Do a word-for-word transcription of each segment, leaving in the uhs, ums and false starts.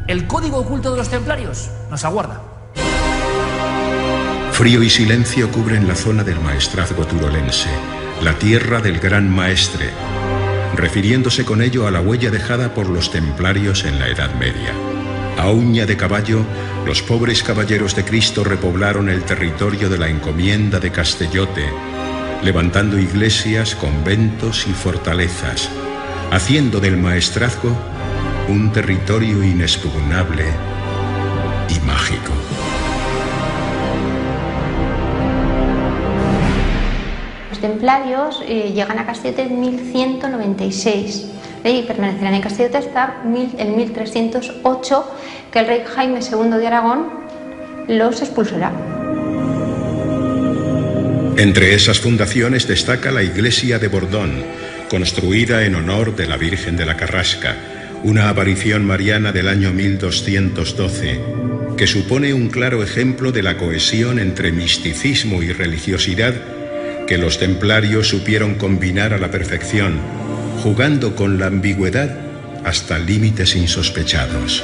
El código oculto de los templarios nos aguarda. Frío y silencio cubren la zona del maestrazgo turolense, la tierra del gran maestre, refiriéndose con ello a la huella dejada por los templarios en la Edad Media. A uña de caballo, los pobres caballeros de Cristo repoblaron el territorio de la encomienda de Castellote, levantando iglesias, conventos y fortalezas, haciendo del maestrazgo un territorio inexpugnable y mágico. Los templarios eh, llegan a Castellote en mil ciento noventa y seis eh, y permanecerán en Castellote hasta mil, el mil trescientos ocho, que el rey Jaime segundo de Aragón los expulsará. Entre esas fundaciones destaca la iglesia de Bordón, construida en honor de la Virgen de la Carrasca, una aparición mariana del año mil doscientos doce, que supone un claro ejemplo de la cohesión entre misticismo y religiosidad que los templarios supieron combinar a la perfección, jugando con la ambigüedad hasta límites insospechados.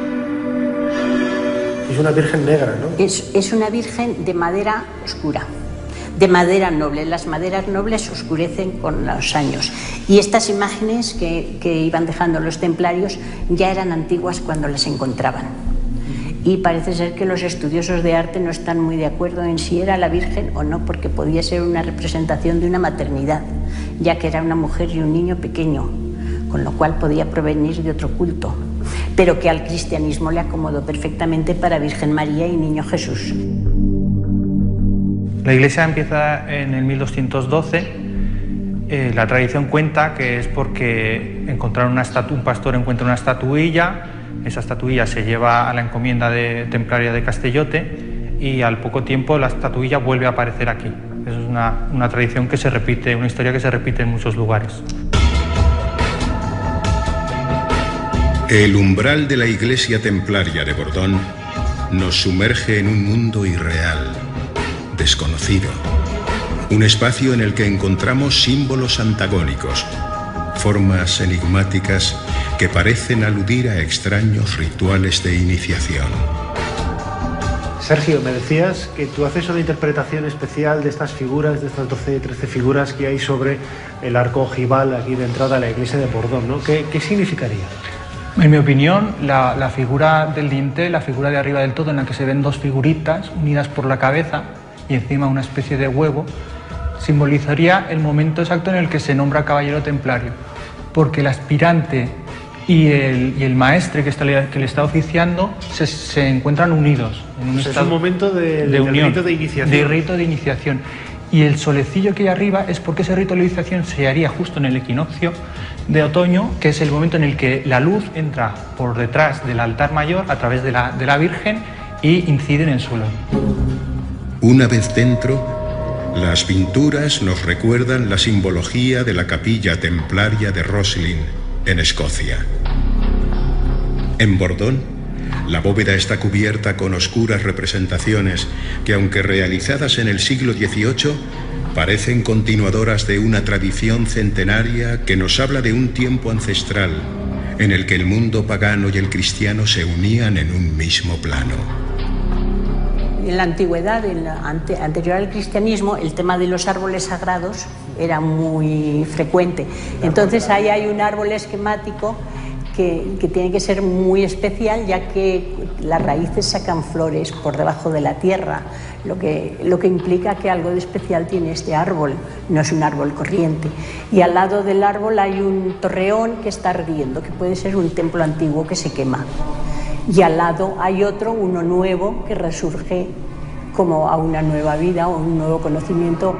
Es una virgen negra, ¿no? Es, es una virgen de madera oscura, de madera noble. Las maderas nobles oscurecen con los años. Y estas imágenes que, que iban dejando los templarios ya eran antiguas cuando las encontraban. Y parece ser que los estudiosos de arte no están muy de acuerdo en si era la Virgen o no, porque podía ser una representación de una maternidad, ya que era una mujer y un niño pequeño, con lo cual podía provenir de otro culto, pero que al cristianismo le acomodó perfectamente para Virgen María y Niño Jesús. La iglesia empieza en el mil doscientos doce. Eh, la tradición cuenta que es porque encontraron una estatu- un pastor encuentra una estatuilla, esa estatuilla se lleva a la encomienda de, templaria de Castellote y al poco tiempo la estatuilla vuelve a aparecer aquí. Eso es una, una tradición que se repite, una historia que se repite en muchos lugares. El umbral de la iglesia templaria de Bordón nos sumerge en un mundo irreal, desconocido, un espacio en el que encontramos símbolos antagónicos, formas enigmáticas que parecen aludir a extraños rituales de iniciación. Sergio, me decías que tú haces una interpretación especial de estas figuras, de estas doce, trece figuras que hay sobre el arco ojival aquí de entrada a la iglesia de Bordón, ¿no? ¿Qué, qué significaría? En mi opinión, la, la figura del dintel, la figura de arriba del todo, en la que se ven dos figuritas unidas por la cabeza y encima una especie de huevo, simbolizaría el momento exacto en el que se nombra caballero templario, porque el aspirante y el, y el maestre que, está, que le está oficiando se, se encuentran unidos. En un o sea, estado es un momento de, de unión, rito de iniciación. De rito de iniciación. Y el solecillo que hay arriba es porque ese rito de iniciación se haría justo en el equinoccio de otoño, que es el momento en el que la luz entra por detrás del altar mayor a través de la, de la Virgen y incide en el suelo. Una vez dentro, las pinturas nos recuerdan la simbología de la capilla templaria de Roslin, en Escocia. En Bordón, la bóveda está cubierta con oscuras representaciones que, aunque realizadas en el siglo dieciocho, parecen continuadoras de una tradición centenaria que nos habla de un tiempo ancestral en el que el mundo pagano y el cristiano se unían en un mismo plano. En la antigüedad, en la ante, anterior al cristianismo, el tema de los árboles sagrados era muy frecuente. Entonces ahí hay un árbol esquemático que, que tiene que ser muy especial, ya que las raíces sacan flores por debajo de la tierra, lo que, lo que implica que algo de especial tiene este árbol, no es un árbol corriente. Y al lado del árbol hay un torreón que está ardiendo, que puede ser un templo antiguo que se quema. Y al lado hay otro, uno nuevo, que resurge como a una nueva vida o un nuevo conocimiento.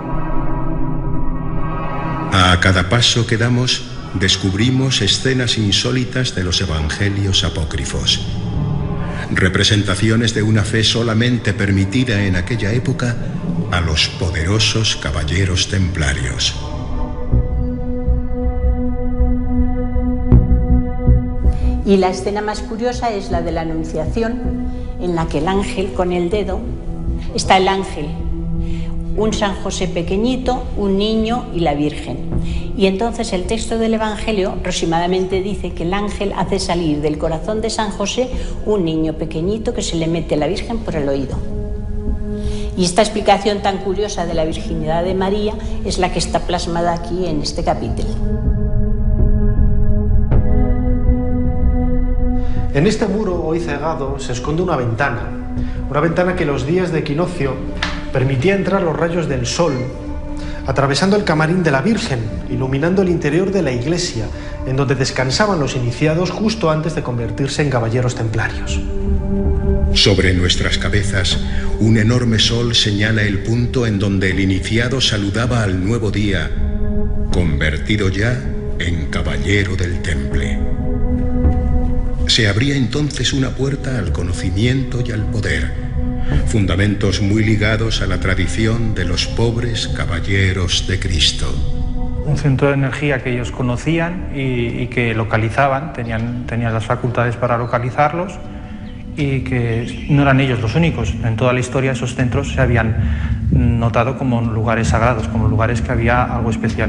A cada paso que damos, descubrimos escenas insólitas de los evangelios apócrifos. Representaciones de una fe solamente permitida en aquella época a los poderosos caballeros templarios. Y la escena más curiosa es la de la Anunciación, en la que el ángel con el dedo, está el ángel un San José pequeñito, un niño y la Virgen. Y entonces el texto del Evangelio aproximadamente dice que el ángel hace salir del corazón de San José un niño pequeñito que se le mete a la Virgen por el oído. Y esta explicación tan curiosa de la virginidad de María es la que está plasmada aquí en este capítulo. En este muro hoy cegado se esconde una ventana, una ventana que los días de equinoccio permitía entrar los rayos del sol, atravesando el camarín de la Virgen, iluminando el interior de la iglesia, en donde descansaban los iniciados justo antes de convertirse en caballeros templarios. Sobre nuestras cabezas, un enorme sol señala el punto en donde el iniciado saludaba al nuevo día, convertido ya en caballero del temple. Se abría entonces una puerta al conocimiento y al poder, fundamentos muy ligados a la tradición de los pobres caballeros de Cristo. Un centro de energía que ellos conocían y, y que localizaban, tenían, tenían las facultades para localizarlos, y que no eran ellos los únicos. En toda la historia esos centros se habían notado como lugares sagrados, como lugares que había algo especial.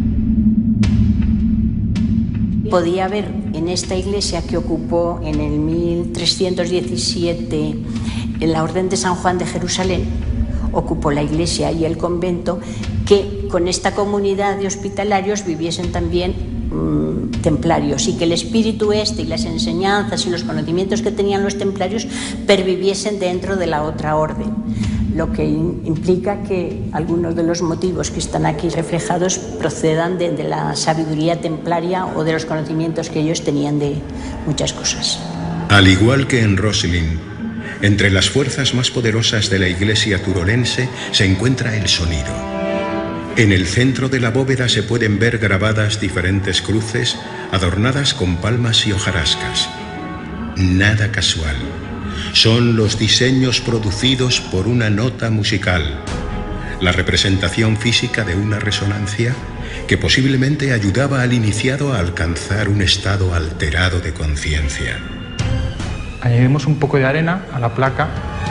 Podía haber en esta iglesia que ocupó en el mil trescientos diecisiete en la Orden de San Juan de Jerusalén, ocupó la iglesia y el convento, que con esta comunidad de hospitalarios viviesen también templarios, y que el espíritu este y las enseñanzas y los conocimientos que tenían los templarios perviviesen dentro de la otra orden, lo que implica que algunos de los motivos que están aquí reflejados procedan de, de la sabiduría templaria o de los conocimientos que ellos tenían de muchas cosas. Al igual que en Roslin, entre las fuerzas más poderosas de la iglesia turolense se encuentra el sonido. En el centro de la bóveda se pueden ver grabadas diferentes cruces adornadas con palmas y hojarascas. Nada casual. Son los diseños producidos por una nota musical, la representación física de una resonancia que posiblemente ayudaba al iniciado a alcanzar un estado alterado de conciencia. Añadimos un poco de arena a la placa.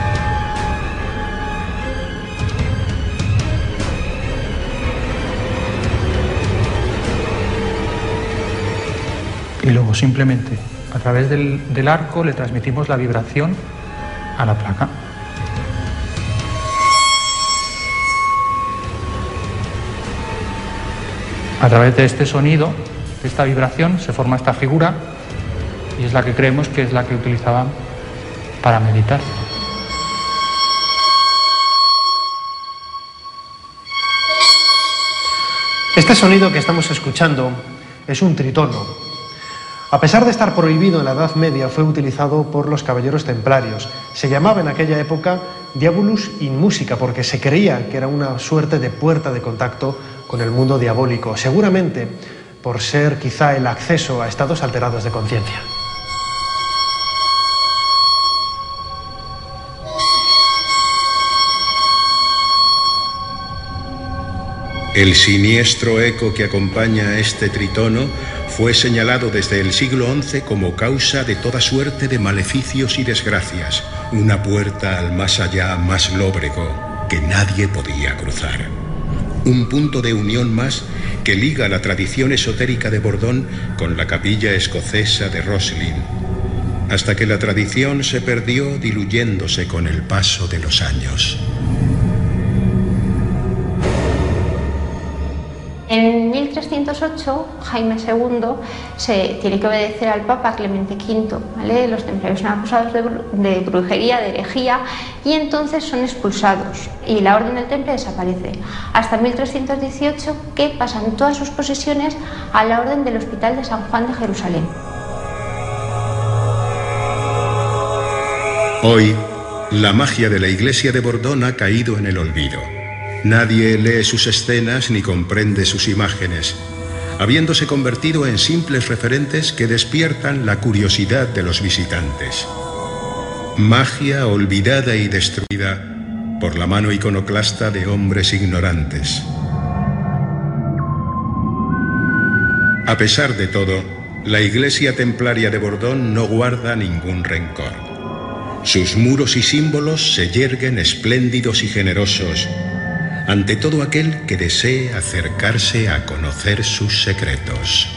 Y luego simplemente a través del, del arco le transmitimos la vibración a la placa. A través de este sonido, de esta vibración, se forma esta figura y es la que creemos que es la que utilizaban para meditar. Este sonido que estamos escuchando es un tritono. A pesar de estar prohibido en la Edad Media, fue utilizado por los caballeros templarios. Se llamaba en aquella época Diabolus in Musica, porque se creía que era una suerte de puerta de contacto con el mundo diabólico, seguramente por ser quizá el acceso a estados alterados de conciencia. El siniestro eco que acompaña a este tritono fue señalado desde el siglo once como causa de toda suerte de maleficios y desgracias, una puerta al más allá más lóbrego que nadie podía cruzar. Un punto de unión más que liga la tradición esotérica de Bordón con la capilla escocesa de Roslin, hasta que la tradición se perdió diluyéndose con el paso de los años. En mil trescientos ocho, Jaime segundo se tiene que obedecer al Papa Clemente quinto, ¿vale? Los templarios son acusados de, bru de brujería, de herejía, y entonces son expulsados y la Orden del Temple desaparece. Hasta mil trescientos dieciocho, que pasan todas sus posesiones a la Orden del Hospital de San Juan de Jerusalén. Hoy, la magia de la iglesia de Bordón ha caído en el olvido. Nadie lee sus escenas ni comprende sus imágenes, habiéndose convertido en simples referentes que despiertan la curiosidad de los visitantes. Magia olvidada y destruida por la mano iconoclasta de hombres ignorantes. A pesar de todo, la iglesia templaria de Bordón no guarda ningún rencor. Sus muros y símbolos se yerguen espléndidos y generosos, ante todo aquel que desee acercarse a conocer sus secretos.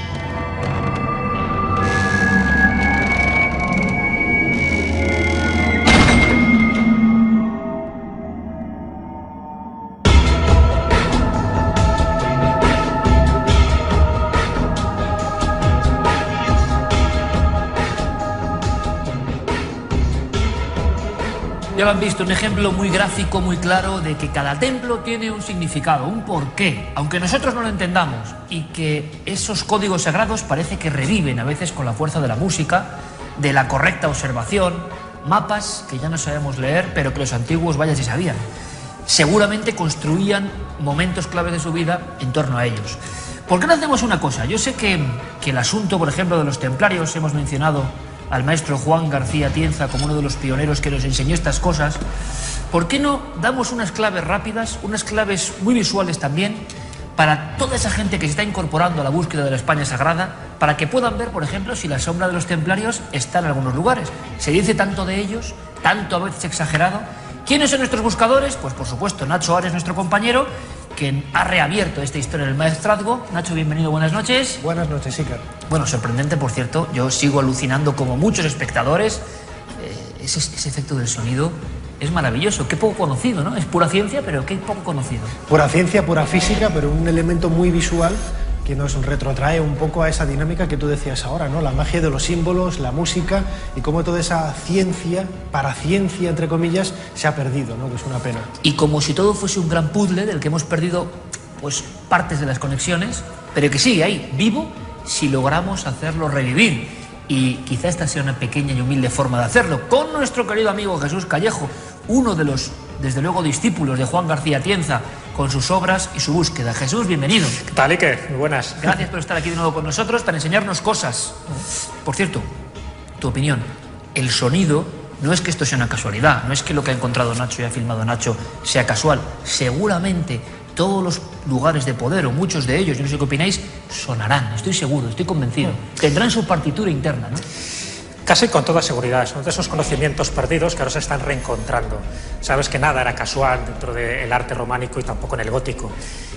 Ya lo han visto, un ejemplo muy gráfico, muy claro de que cada templo tiene un significado, un porqué, aunque nosotros no lo entendamos, y que esos códigos sagrados parece que reviven a veces con la fuerza de la música, de la correcta observación, mapas que ya no sabemos leer, pero que los antiguos vaya si sabían. Seguramente construían momentos claves de su vida en torno a ellos. ¿Por qué no hacemos una cosa? Yo sé que, que el asunto, por ejemplo, de los templarios, hemos mencionado al maestro Juan García Atienza como uno de los pioneros que nos enseñó estas cosas. ¿Por qué no damos unas claves rápidas, unas claves muy visuales también, para toda esa gente que se está incorporando a la búsqueda de la España sagrada, para que puedan ver, por ejemplo, si la sombra de los templarios está en algunos lugares? Se dice tanto de ellos, tanto a veces exagerado. ¿Quiénes son nuestros buscadores? Pues por supuesto Nacho Ares, nuestro compañero, quien ha reabierto esta historia del maestrazgo. Nacho, bienvenido, buenas noches. Buenas noches, Iker. Bueno, sorprendente, por cierto, yo sigo alucinando como muchos espectadores. Eh, ese, ese efecto del sonido es maravilloso, qué poco conocido, ¿no? Es pura ciencia, pero qué poco conocido. Pura ciencia, pura física, pero un elemento muy visual que nos retrotrae un poco a esa dinámica que tú decías ahora, ¿no? La magia de los símbolos, la música y cómo toda esa ciencia, paraciencia, entre comillas, se ha perdido, ¿no? Que es una pena. Y como si todo fuese un gran puzzle del que hemos perdido, pues, partes de las conexiones, pero que sigue ahí, vivo, si logramos hacerlo revivir. Y quizá esta sea una pequeña y humilde forma de hacerlo, con nuestro querido amigo Jesús Callejo, uno de los, desde luego, discípulos de Juan García Atienza, con sus obras y su búsqueda. Jesús, bienvenido. ¿Qué tal, Iker? Muy buenas. Gracias por estar aquí de nuevo con nosotros para enseñarnos cosas. Por cierto, tu opinión, el sonido, no es que esto sea una casualidad, no es que lo que ha encontrado Nacho y ha filmado Nacho sea casual. Seguramente todos los lugares de poder, o muchos de ellos, yo no sé qué opináis, sonarán, estoy seguro, estoy convencido. Tendrán su partitura interna, ¿no? Casi con toda seguridad, son de esos conocimientos perdidos que ahora se están reencontrando. Sabes que nada era casual dentro del arte románico y tampoco en el gótico.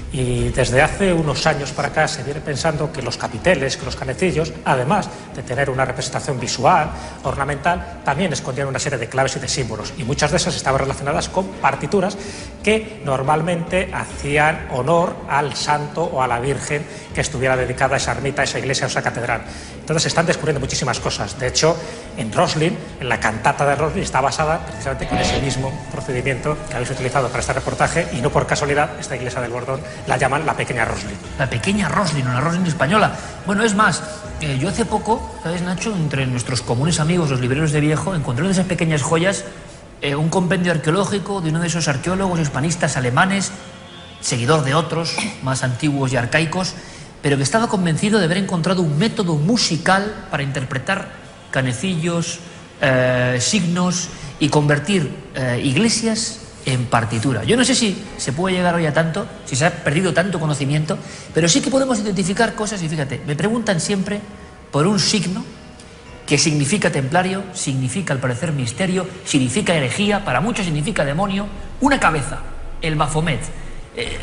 Y desde hace unos años para acá se viene pensando que los capiteles, que los canecillos, además de tener una representación visual, ornamental, también escondían una serie de claves y de símbolos. Y muchas de esas estaban relacionadas con partituras que normalmente hacían honor al santo o a la Virgen que estuviera dedicada a esa ermita, a esa iglesia o esa catedral. Entonces se están descubriendo muchísimas cosas. De hecho, en Roslin, en la cantata de Roslin, está basada precisamente con ese mismo procedimiento que habéis utilizado para este reportaje, y no por casualidad esta iglesia del Bordón la llaman la pequeña Roslin. La pequeña Roslin, o la Roslin española. Bueno, es más, eh, yo hace poco, ¿sabes, Nacho? Entre nuestros comunes amigos, los libreros de viejo, encontré de esas pequeñas joyas eh, un compendio arqueológico de uno de esos arqueólogos hispanistas alemanes, seguidor de otros más antiguos y arcaicos, pero que estaba convencido de haber encontrado un método musical para interpretar canecillos, eh, signos y convertir eh, iglesias en partitura. Yo no sé si se puede llegar hoy a tanto, si se ha perdido tanto conocimiento, pero sí que podemos identificar cosas. Y fíjate, me preguntan siempre por un signo que significa templario, significa al parecer misterio, significa herejía, para muchos significa demonio, una cabeza, el Baphomet. Eh,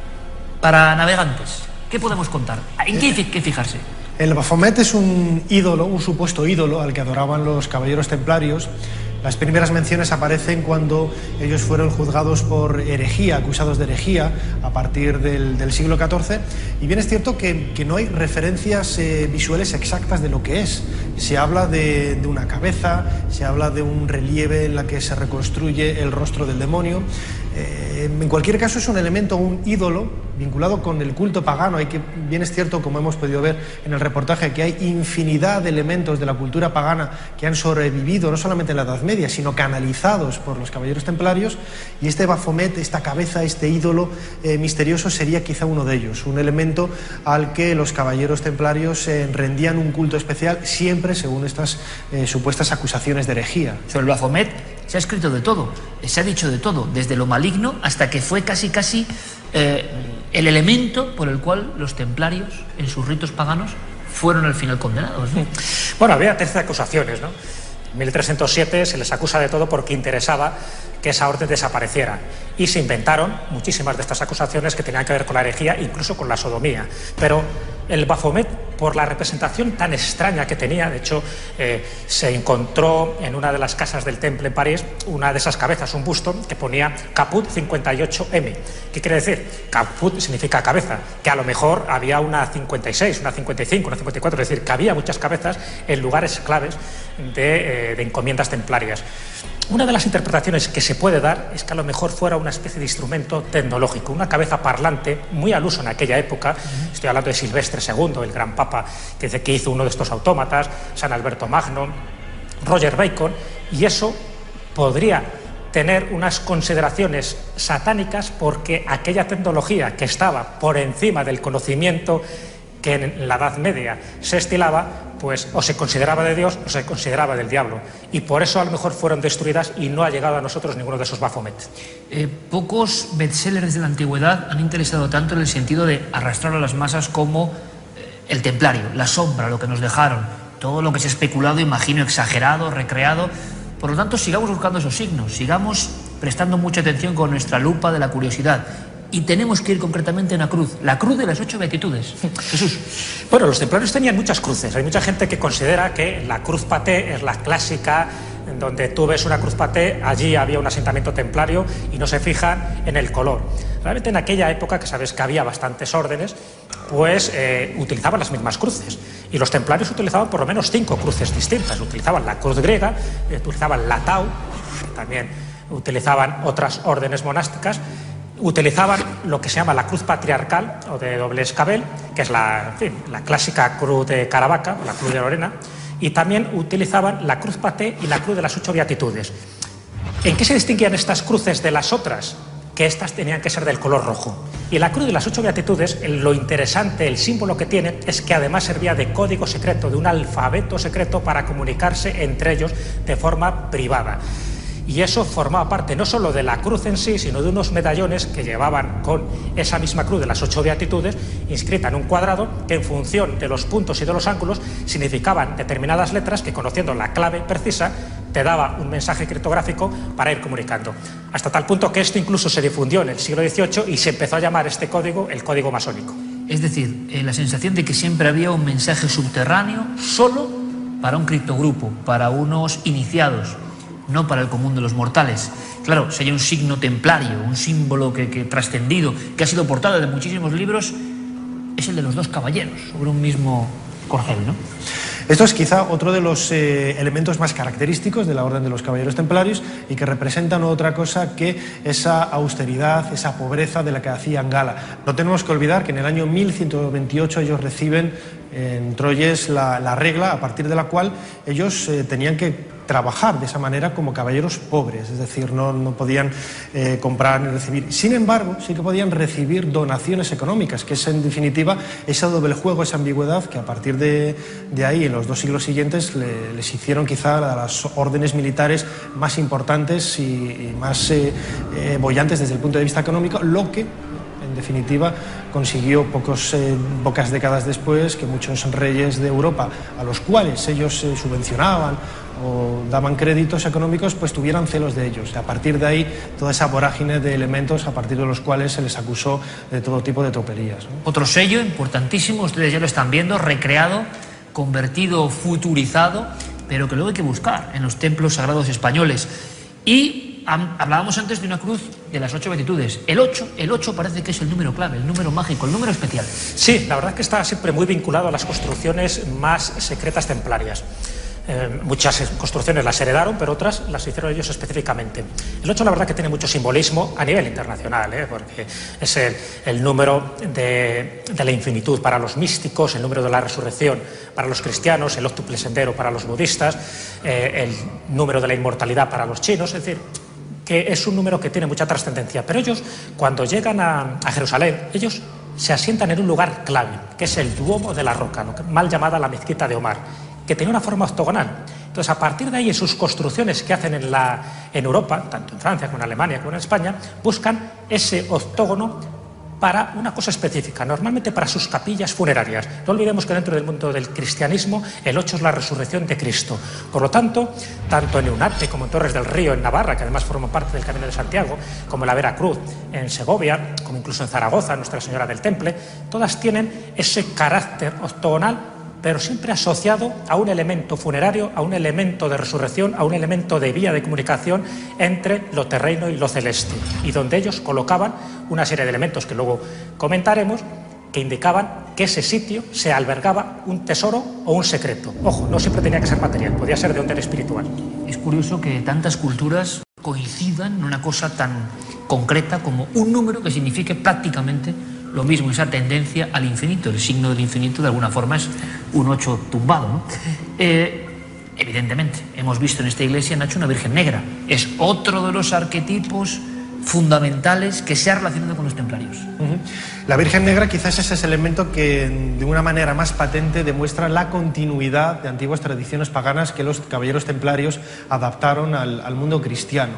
para navegantes, ¿qué podemos contar? ¿En qué hay que fijarse? El Baphomet es un ídolo, un supuesto ídolo al que adoraban los caballeros templarios. Las primeras menciones aparecen cuando ellos fueron juzgados por herejía, acusados de herejía, a partir del, del siglo catorce. Y bien es cierto que, que no hay referencias eh, visuales exactas de lo que es. Se habla de, de una cabeza, se habla de un relieve en la que se reconstruye el rostro del demonio. Eh, en cualquier caso es un elemento, un ídolo vinculado con el culto pagano. Hay que, bien es cierto, como hemos podido ver en el reportaje, que hay infinidad de elementos de la cultura pagana que han sobrevivido no solamente en la Edad Media, sino canalizados por los caballeros templarios, y este Baphomet, esta cabeza, este ídolo eh, misterioso sería quizá uno de ellos, un elemento al que los caballeros templarios eh, rendían un culto especial, siempre según estas eh, supuestas acusaciones de herejía. Sobre el Baphomet se ha escrito de todo, se ha dicho de todo, desde lo maligno hasta que fue casi casi eh, el elemento por el cual los templarios en sus ritos paganos fueron al final condenados, ¿no? Bueno, había terceras acusaciones, ¿no? En mil trescientos siete se les acusa de todo porque interesaba que esa orden desapareciera y se inventaron muchísimas de estas acusaciones que tenían que ver con la herejía, incluso con la sodomía. Pero el Baphomet, por la representación tan extraña que tenía, de hecho eh, se encontró en una de las casas del Temple en París una de esas cabezas, un busto que ponía Caput cincuenta y ocho M. ¿Qué quiere decir? Caput significa cabeza, que a lo mejor había una cincuenta y seis, una cincuenta y cinco, una cincuenta y cuatro, es decir, que había muchas cabezas en lugares claves de, eh, de encomiendas templarias. Una de las interpretaciones que se puede dar es que a lo mejor fuera una especie de instrumento tecnológico, una cabeza parlante muy al uso en aquella época. Estoy hablando de Silvestre segundo, el gran papa que dice que hizo uno de estos autómatas, San Alberto Magno, Roger Bacon, y eso podría tener unas consideraciones satánicas porque aquella tecnología que estaba por encima del conocimiento que en la Edad Media se estilaba, pues o se consideraba de Dios o se consideraba del diablo. Y por eso a lo mejor fueron destruidas y no ha llegado a nosotros ninguno de esos Baphomet. Eh, pocos bestsellers de la antigüedad han interesado tanto en el sentido de arrastrar a las masas como eh, el templario, la sombra, lo que nos dejaron, todo lo que se ha especulado, imagino, exagerado, recreado. Por lo tanto, sigamos buscando esos signos, sigamos prestando mucha atención con nuestra lupa de la curiosidad. Y tenemos que ir concretamente a una cruz, la cruz de las ocho beatitudes. Jesús. Bueno, los templarios tenían muchas cruces. Hay mucha gente que considera que la cruz paté es la clásica, en donde tú ves una cruz paté, allí había un asentamiento templario y no se fijan en el color. Realmente en aquella época, que sabes que había bastantes órdenes, pues eh, utilizaban las mismas cruces. Y los templarios utilizaban por lo menos cinco cruces distintas. Utilizaban la cruz griega, utilizaban la tau, también utilizaban otras órdenes monásticas. Utilizaban lo que se llama la cruz patriarcal o de doble escabel, que es la, en fin, la clásica cruz de Caravaca, la cruz de Lorena, y también utilizaban la cruz paté y la cruz de las ocho beatitudes. ¿En qué se distinguían estas cruces de las otras? Que estas tenían que ser del color rojo. Y la cruz de las ocho beatitudes, lo interesante, el símbolo que tiene, es que además servía de código secreto, de un alfabeto secreto para comunicarse entre ellos de forma privada. Y eso formaba parte no solo de la cruz en sí, sino de unos medallones que llevaban con esa misma cruz de las ocho beatitudes, inscrita en un cuadrado, que en función de los puntos y de los ángulos significaban determinadas letras que, conociendo la clave precisa, te daba un mensaje criptográfico para ir comunicando. Hasta tal punto que esto incluso se difundió en el siglo dieciocho y se empezó a llamar este código el código masónico. Es decir, eh, la sensación de que siempre había un mensaje subterráneo solo para un criptogrupo, para unos iniciados, no para el común de los mortales. Claro, si hay un signo templario, un símbolo que, que trascendido, que ha sido portada de muchísimos libros, es el de los dos caballeros sobre un mismo corcel, ¿no? Esto es quizá otro de los eh, elementos más característicos de la Orden de los Caballeros Templarios y que representa no otra cosa que esa austeridad, esa pobreza de la que hacían gala. No tenemos que olvidar que en el año mil ciento veintiocho ellos reciben en Troyes la, la regla a partir de la cual ellos eh, tenían que trabajar de esa manera como caballeros pobres, es decir, no, no podían eh, comprar ni recibir. Sin embargo, sí que podían recibir donaciones económicas, que es en definitiva ese doble juego, esa ambigüedad que a partir de, de ahí, en los dos siglos siguientes, le, les hicieron quizá a las órdenes militares más importantes y, y más eh, eh, bollantes desde el punto de vista económico, lo que en definitiva consiguió pocos, eh, pocas décadas después que muchos reyes de Europa, a los cuales ellos eh, subvencionaban o daban créditos económicos, pues tuvieran celos de ellos. Y a partir de ahí, toda esa vorágine de elementos a partir de los cuales se les acusó de todo tipo de tropelías, ¿no? Otro sello importantísimo, ustedes ya lo están viendo, recreado, convertido, futurizado, pero que luego hay que buscar en los templos sagrados españoles. Y hablábamos antes de una cruz de las ocho beatitudes. El ocho, el ocho parece que es el número clave, el número mágico, el número especial. Sí, la verdad es que está siempre muy vinculado a las construcciones más secretas templarias. Eh, muchas construcciones las heredaron, pero otras las hicieron ellos específicamente. El ocho, la verdad, que tiene mucho simbolismo a nivel internacional, ¿eh? Porque es el, el número de, de la infinitud para los místicos, el número de la resurrección para los cristianos, el óctuple sendero para los budistas, eh, el número de la inmortalidad para los chinos, es decir, que es un número que tiene mucha trascendencia. Pero ellos, cuando llegan a, a Jerusalén, ellos se asientan en un lugar clave, que es el Duomo de la Roca, lo que, mal llamada la mezquita de Omar, que tenía una forma octogonal. Entonces, a partir de ahí, en sus construcciones que hacen en, la, en Europa, tanto en Francia como en Alemania como en España, buscan ese octógono para una cosa específica, normalmente para sus capillas funerarias. No olvidemos que dentro del mundo del cristianismo el ocho es la resurrección de Cristo. Por lo tanto, tanto en Eunate como en Torres del Río, en Navarra, que además forman parte del Camino de Santiago, como en la Veracruz, en Segovia, como incluso en Zaragoza, Nuestra Señora del Temple, todas tienen ese carácter octogonal, pero siempre asociado a un elemento funerario, a un elemento de resurrección, a un elemento de vía de comunicación entre lo terreno y lo celeste, y donde ellos colocaban una serie de elementos que luego comentaremos, que indicaban que ese sitio se albergaba un tesoro o un secreto. Ojo, no siempre tenía que ser material, podía ser de orden espiritual. Es curioso que tantas culturas coincidan en una cosa tan concreta como un número que signifique prácticamente lo mismo, esa tendencia al infinito. El signo del infinito de alguna forma es un ocho tumbado, ¿no? Eh, evidentemente, hemos visto en esta iglesia, Nacho, una Virgen Negra. Es otro de los arquetipos fundamentales que se ha relacionado con los templarios. Uh-huh. La Virgen Negra quizás es ese elemento que de una manera más patente demuestra la continuidad de antiguas tradiciones paganas que los caballeros templarios adaptaron al, al mundo cristiano.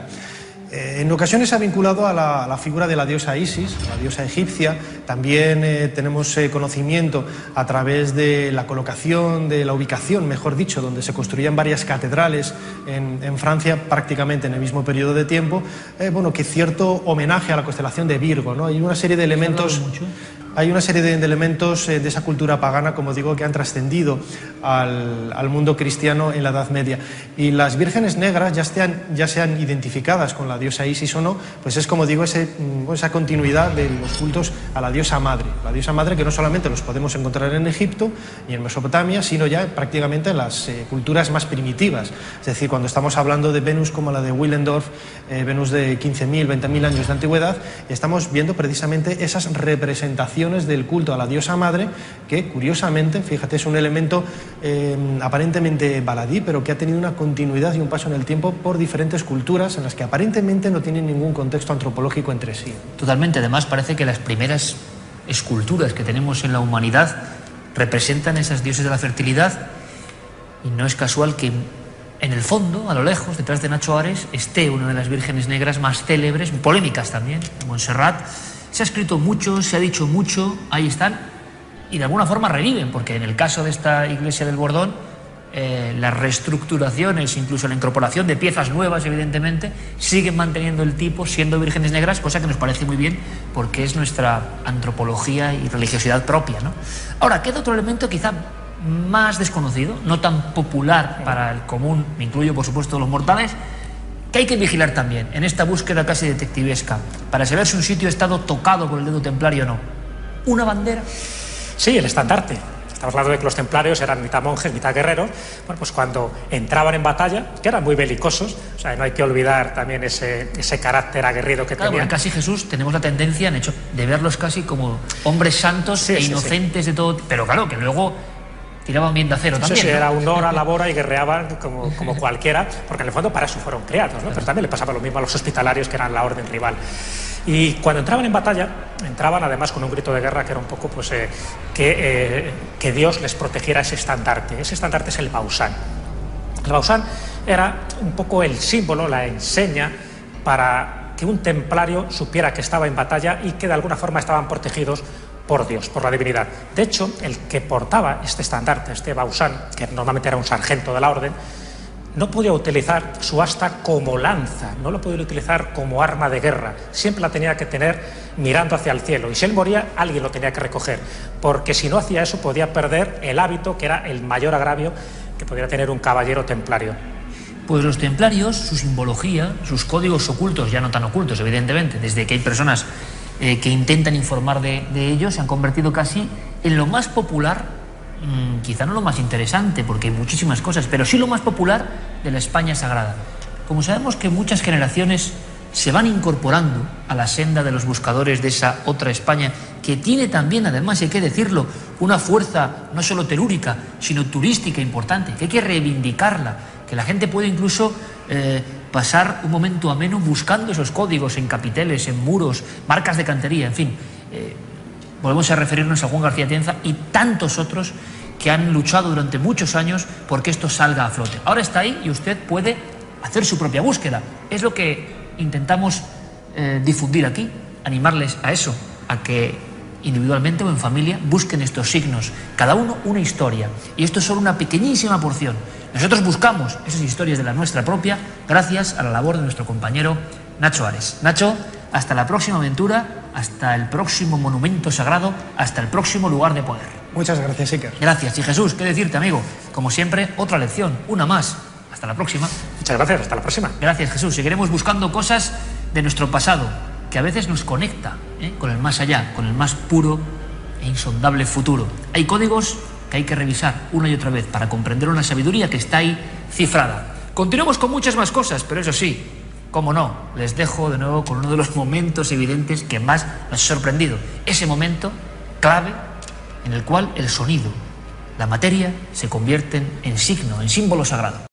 En ocasiones se ha vinculado a la, a la figura de la diosa Isis, la diosa egipcia. También eh, tenemos eh, conocimiento a través de la colocación, de la ubicación, mejor dicho, donde se construían varias catedrales en, en Francia, prácticamente en el mismo periodo de tiempo, eh, bueno, que cierto homenaje a la constelación de Virgo, ¿no? Hay una serie de elementos... Hay una serie de, de elementos eh, de esa cultura pagana, como digo, que han trascendido al, al mundo cristiano en la Edad Media. Y las vírgenes negras, ya, estén, ya sean identificadas con la diosa Isis o no, pues es, como digo, ese, esa continuidad de los cultos a la diosa madre. La diosa madre que no solamente los podemos encontrar en Egipto y en Mesopotamia, sino ya prácticamente en las eh, culturas más primitivas. Es decir, cuando estamos hablando de Venus como la de Willendorf, eh, Venus de quince mil, veinte mil años de antigüedad, estamos viendo precisamente esas representaciones del culto a la diosa madre, que curiosamente, fíjate, es un elemento eh, aparentemente baladí, pero que ha tenido una continuidad y un paso en el tiempo por diferentes culturas en las que aparentemente no tienen ningún contexto antropológico entre sí. Totalmente, además parece que las primeras esculturas que tenemos en la humanidad representan esas dioses de la fertilidad, y no es casual que en el fondo, a lo lejos, detrás de Nacho Ares, esté una de las vírgenes negras más célebres, polémicas también, Montserrat. Se ha escrito mucho, se ha dicho mucho, ahí están, y de alguna forma reviven, porque en el caso de esta iglesia del Bordón, eh, las reestructuraciones, incluso la incorporación de piezas nuevas, evidentemente, siguen manteniendo el tipo, siendo vírgenes negras, cosa que nos parece muy bien, porque es nuestra antropología y religiosidad propia, ¿no? Ahora, queda otro elemento quizá más desconocido, no tan popular para el común, me incluyo por supuesto los mortales, que hay que vigilar también en esta búsqueda casi detectivesca para saber si un sitio ha estado tocado por el dedo templario o no. ¿Una bandera? Sí, el estandarte. Estamos hablando de que los templarios eran mitad monjes, mitad guerreros. Bueno, pues cuando entraban en batalla, que eran muy belicosos, o sea, no hay que olvidar también ese, ese carácter aguerrido que claro, tenían. Casi Jesús, tenemos la tendencia, en hecho, de verlos casi como hombres santos sí, e sí, inocentes sí. de todo, pero claro, que luego tiraban bien de acero también. Sí, sí, ¿no? era un hora, labora y guerreaban como, como cualquiera, porque en el fondo para eso fueron creados, ¿no? Claro. Pero también le pasaba lo mismo a los hospitalarios, que eran la orden rival. Y cuando entraban en batalla, entraban además con un grito de guerra que era un poco pues, eh, que, eh, que Dios les protegiera ese estandarte. Ese estandarte es el bausán. El bausán era un poco el símbolo, la enseña para que un templario supiera que estaba en batalla y que de alguna forma estaban protegidos por Dios, por la divinidad. De hecho, el que portaba este estandarte, este bausán, que normalmente era un sargento de la orden, no podía utilizar su asta como lanza, no lo podía utilizar como arma de guerra, siempre la tenía que tener mirando hacia el cielo, y si él moría, alguien lo tenía que recoger, porque si no hacía eso podía perder el hábito, que era el mayor agravio que podía tener un caballero templario. Pues los templarios, su simbología, sus códigos ocultos, ya no tan ocultos evidentemente, desde que hay personas eh, que intentan informar de, de ellos, se han convertido casi en lo más popular, mmm, quizá no lo más interesante, porque hay muchísimas cosas, pero sí lo más popular de la España sagrada. Como sabemos que muchas generaciones se van incorporando a la senda de los buscadores de esa otra España, que tiene también, además, hay que decirlo, una fuerza no solo telúrica, sino turística importante, que hay que reivindicarla, que la gente puede incluso eh, pasar un momento ameno buscando esos códigos en capiteles, en muros, marcas de cantería, en fin. Eh, volvemos a referirnos a Juan García Atienza y tantos otros que han luchado durante muchos años porque esto salga a flote. Ahora está ahí y usted puede hacer su propia búsqueda. Es lo que intentamos eh, difundir aquí, animarles a eso, a que individualmente o en familia busquen estos signos, cada uno una historia, y esto es solo una pequeñísima porción. Nosotros buscamos esas historias de la nuestra propia gracias a la labor de nuestro compañero Nacho Ares. Nacho, hasta la próxima aventura, hasta el próximo monumento sagrado, hasta el próximo lugar de poder. Muchas gracias, Iker. Gracias. Y Jesús, ¿qué decirte, amigo? Como siempre, otra lección, una más. Hasta la próxima. Muchas gracias, hasta la próxima. Gracias, Jesús. Seguiremos buscando cosas de nuestro pasado, que a veces nos conecta ¿eh? con el más allá, con el más puro e insondable futuro. Hay códigos que hay que revisar una y otra vez para comprender una sabiduría que está ahí cifrada. Continuamos con muchas más cosas, pero eso sí, cómo no, les dejo de nuevo con uno de los momentos evidentes que más nos ha sorprendido. Ese momento clave en el cual el sonido, la materia, se convierten en signo, en símbolo sagrado.